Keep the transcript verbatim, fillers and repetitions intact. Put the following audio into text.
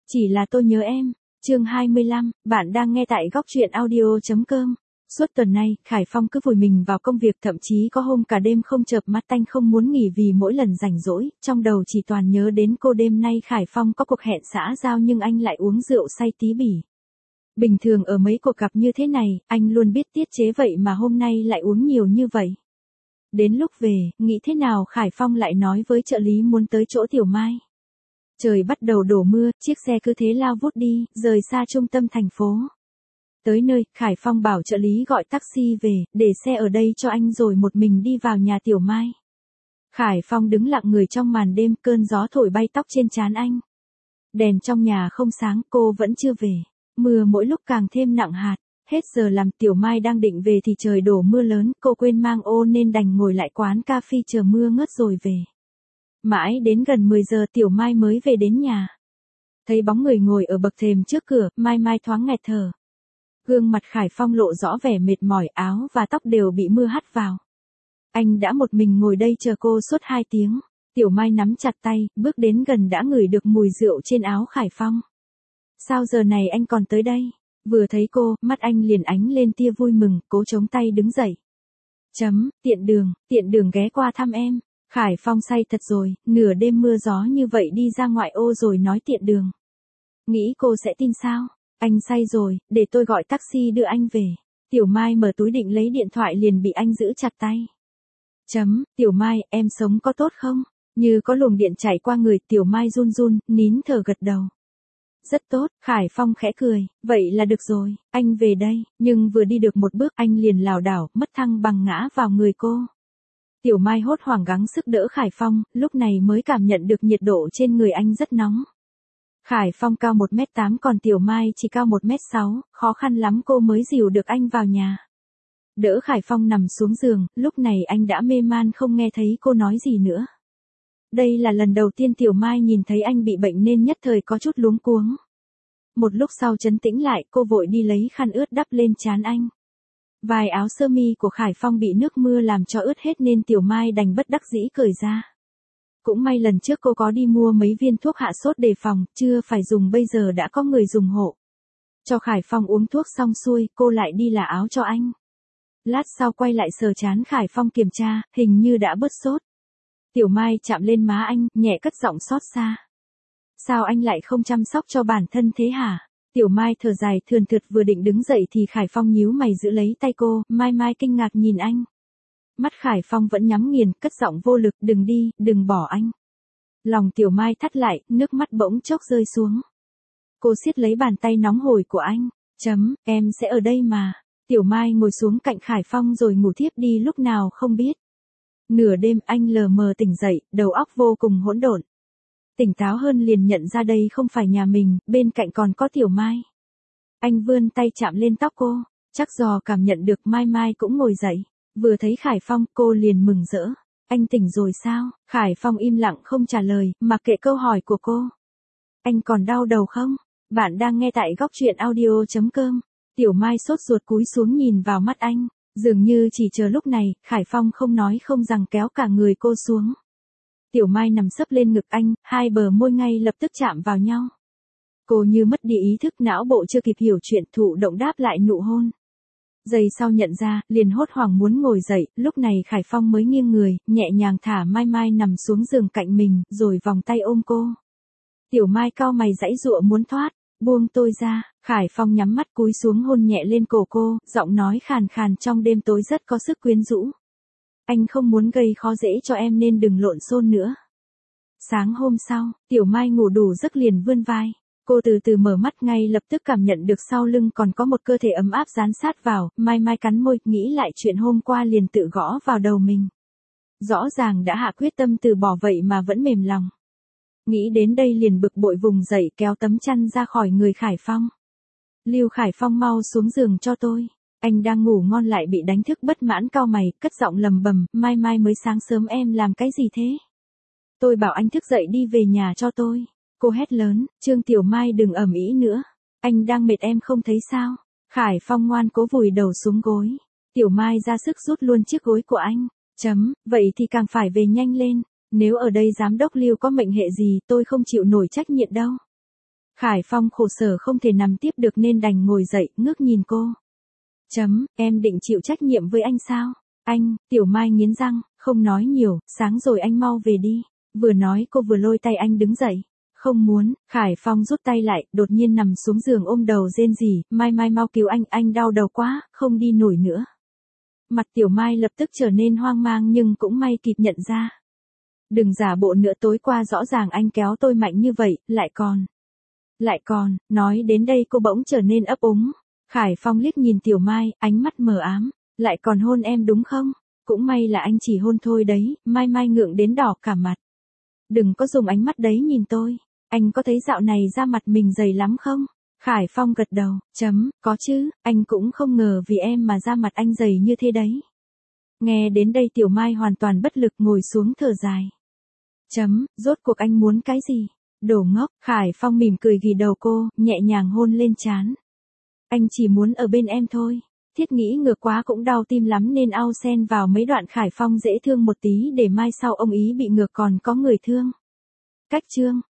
Chỉ là tôi nhớ em. Chương hai mươi lăm, bạn đang nghe tại góc truyện audio chấm com. Suốt tuần nay, Khải Phong cứ vùi mình vào công việc, thậm chí có hôm cả đêm không chợp mắt tanh không muốn nghỉ vì mỗi lần rảnh rỗi, trong đầu chỉ toàn nhớ đến cô. Đêm nay Khải Phong có cuộc hẹn xã giao nhưng anh lại uống rượu say tí bỉ. Bình thường ở mấy cuộc gặp như thế này, anh luôn biết tiết chế vậy mà hôm nay lại uống nhiều như vậy. Đến lúc về, nghĩ thế nào Khải Phong lại nói với trợ lý muốn tới chỗ Tiểu Mai. Trời bắt đầu đổ mưa, chiếc xe cứ thế lao vút đi, rời xa trung tâm thành phố. Tới nơi, Khải Phong bảo trợ lý gọi taxi về, để xe ở đây cho anh rồi một mình đi vào nhà Tiểu Mai. Khải Phong đứng lặng người trong màn đêm, cơn gió thổi bay tóc trên trán anh. Đèn trong nhà không sáng, cô vẫn chưa về. Mưa mỗi lúc càng thêm nặng hạt. Hết giờ làm, Tiểu Mai đang định về thì trời đổ mưa lớn, cô quên mang ô nên đành ngồi lại quán cà phê chờ mưa ngớt rồi về. Mãi đến gần mười giờ Tiểu Mai mới về đến nhà. Thấy bóng người ngồi ở bậc thềm trước cửa, Mai Mai thoáng nghẹt thở. Gương mặt Khải Phong lộ rõ vẻ mệt mỏi, áo và tóc đều bị mưa hắt vào. Anh đã một mình ngồi đây chờ cô suốt hai tiếng. Tiểu Mai nắm chặt tay, bước đến gần đã ngửi được mùi rượu trên áo Khải Phong. Sao giờ này anh còn tới đây? Vừa thấy cô, mắt anh liền ánh lên tia vui mừng, cố chống tay đứng dậy. Chấm, tiện đường, tiện đường ghé qua thăm em. Khải Phong say thật rồi, nửa đêm mưa gió như vậy đi ra ngoại ô rồi nói tiện đường. Nghĩ cô sẽ tin sao? Anh say rồi, để tôi gọi taxi đưa anh về. Tiểu Mai mở túi định lấy điện thoại liền bị anh giữ chặt tay. Chấm, Tiểu Mai, em sống có tốt không? Như có luồng điện chảy qua người, Tiểu Mai run run, nín thở gật đầu. Rất tốt, Khải Phong khẽ cười, vậy là được rồi, anh về đây, nhưng vừa đi được một bước anh liền lảo đảo, mất thăng bằng ngã vào người cô. Tiểu Mai hốt hoảng gắng sức đỡ Khải Phong, lúc này mới cảm nhận được nhiệt độ trên người anh rất nóng. Khải Phong cao một mét tám còn Tiểu Mai chỉ cao một mét sáu, khó khăn lắm cô mới dìu được anh vào nhà. Đỡ Khải Phong nằm xuống giường, lúc này anh đã mê man không nghe thấy cô nói gì nữa. Đây là lần đầu tiên Tiểu Mai nhìn thấy anh bị bệnh nên nhất thời có chút luống cuống. Một lúc sau trấn tĩnh lại, cô vội đi lấy khăn ướt đắp lên trán anh. Vài áo sơ mi của Khải Phong bị nước mưa làm cho ướt hết nên Tiểu Mai đành bất đắc dĩ cởi ra. Cũng may lần trước cô có đi mua mấy viên thuốc hạ sốt đề phòng, chưa phải dùng bây giờ đã có người dùng hộ. Cho Khải Phong uống thuốc xong xuôi, cô lại đi là áo cho anh. Lát sau quay lại sờ trán Khải Phong kiểm tra, hình như đã bớt sốt. Tiểu Mai chạm lên má anh, nhẹ cất giọng xót xa. Sao anh lại không chăm sóc cho bản thân thế hả? Tiểu Mai thở dài thườn thượt vừa định đứng dậy thì Khải Phong nhíu mày giữ lấy tay cô, Mai Mai kinh ngạc nhìn anh. Mắt Khải Phong vẫn nhắm nghiền, cất giọng vô lực, đừng đi, đừng bỏ anh. Lòng Tiểu Mai thắt lại, nước mắt bỗng chốc rơi xuống. Cô siết lấy bàn tay nóng hổi của anh, chấm, em sẽ ở đây mà. Tiểu Mai ngồi xuống cạnh Khải Phong rồi ngủ thiếp đi lúc nào không biết. Nửa đêm anh lờ mờ tỉnh dậy, đầu óc vô cùng hỗn độn. Tỉnh táo hơn liền nhận ra đây không phải nhà mình, bên cạnh còn có Tiểu Mai. Anh vươn tay chạm lên tóc cô, chắc dò cảm nhận được Mai Mai cũng ngồi dậy. Vừa thấy Khải Phong, cô liền mừng rỡ. Anh tỉnh rồi sao? Khải Phong im lặng không trả lời, mặc kệ câu hỏi của cô. Anh còn đau đầu không? Bạn đang nghe tại góc truyện audio chấm com. Tiểu Mai sốt ruột cúi xuống nhìn vào mắt anh. Dường như chỉ chờ lúc này, Khải Phong không nói không rằng kéo cả người cô xuống. Tiểu Mai nằm sấp lên ngực anh, hai bờ môi ngay lập tức chạm vào nhau. Cô như mất đi ý thức, não bộ chưa kịp hiểu chuyện, thụ động đáp lại nụ hôn. Giây sau nhận ra, liền hốt hoảng muốn ngồi dậy, lúc này Khải Phong mới nghiêng người, nhẹ nhàng thả Mai Mai nằm xuống giường cạnh mình, rồi vòng tay ôm cô. Tiểu Mai cau mày giãy giụa muốn thoát, buông tôi ra, Khải Phong nhắm mắt cúi xuống hôn nhẹ lên cổ cô, giọng nói khàn khàn trong đêm tối rất có sức quyến rũ. Anh không muốn gây khó dễ cho em nên đừng lộn xộn nữa. Sáng hôm sau, Tiểu Mai ngủ đủ giấc liền vươn vai. Cô từ từ mở mắt ngay lập tức cảm nhận được sau lưng còn có một cơ thể ấm áp dán sát vào, Mai Mai cắn môi, nghĩ lại chuyện hôm qua liền tự gõ vào đầu mình. Rõ ràng đã hạ quyết tâm từ bỏ vậy mà vẫn mềm lòng. Nghĩ đến đây liền bực bội vùng dậy kéo tấm chăn ra khỏi người Khải Phong. Lưu Khải Phong mau xuống giường cho tôi. Anh đang ngủ ngon lại bị đánh thức bất mãn cau mày, cất giọng lầm bầm, Mai Mai mới sáng sớm em làm cái gì thế? Tôi bảo anh thức dậy đi về nhà cho tôi. Cô hét lớn, Trương Tiểu Mai đừng ầm ĩ nữa. Anh đang mệt em không thấy sao? Khải Phong ngoan cố vùi đầu xuống gối. Tiểu Mai ra sức rút luôn chiếc gối của anh. Chấm, vậy thì càng phải về nhanh lên. Nếu ở đây giám đốc Lưu có mệnh hệ gì tôi không chịu nổi trách nhiệm đâu. Khải Phong khổ sở không thể nằm tiếp được nên đành ngồi dậy, ngước nhìn cô. Chấm, em định chịu trách nhiệm với anh sao? Anh, Tiểu Mai nghiến răng, không nói nhiều, sáng rồi anh mau về đi. Vừa nói cô vừa lôi tay anh đứng dậy. Không muốn, Khải Phong rút tay lại, đột nhiên nằm xuống giường ôm đầu rên rỉ, Mai Mai mau cứu anh, anh đau đầu quá, không đi nổi nữa. Mặt Tiểu Mai lập tức trở nên hoang mang nhưng cũng may kịp nhận ra. Đừng giả bộ nữa, tối qua rõ ràng anh kéo tôi mạnh như vậy, lại còn. Lại còn, nói đến đây cô bỗng trở nên ấp úng. Khải Phong liếc nhìn Tiểu Mai, ánh mắt mờ ám, lại còn hôn em đúng không? Cũng may là anh chỉ hôn thôi đấy, Mai Mai ngượng đến đỏ cả mặt. Đừng có dùng ánh mắt đấy nhìn tôi, anh có thấy dạo này da mặt mình dày lắm không? Khải Phong gật đầu, chấm, có chứ, anh cũng không ngờ vì em mà da mặt anh dày như thế đấy. Nghe đến đây Tiểu Mai hoàn toàn bất lực ngồi xuống thở dài. Chấm, rốt cuộc anh muốn cái gì? Đồ ngốc, Khải Phong mỉm cười ghi đầu cô, nhẹ nhàng hôn lên trán. Anh chỉ muốn ở bên em thôi. Thiết nghĩ ngược quá cũng đau tim lắm nên ao xen vào mấy đoạn Khải Phong dễ thương một tí để mai sau ông ý bị ngược còn có người thương. Cách chương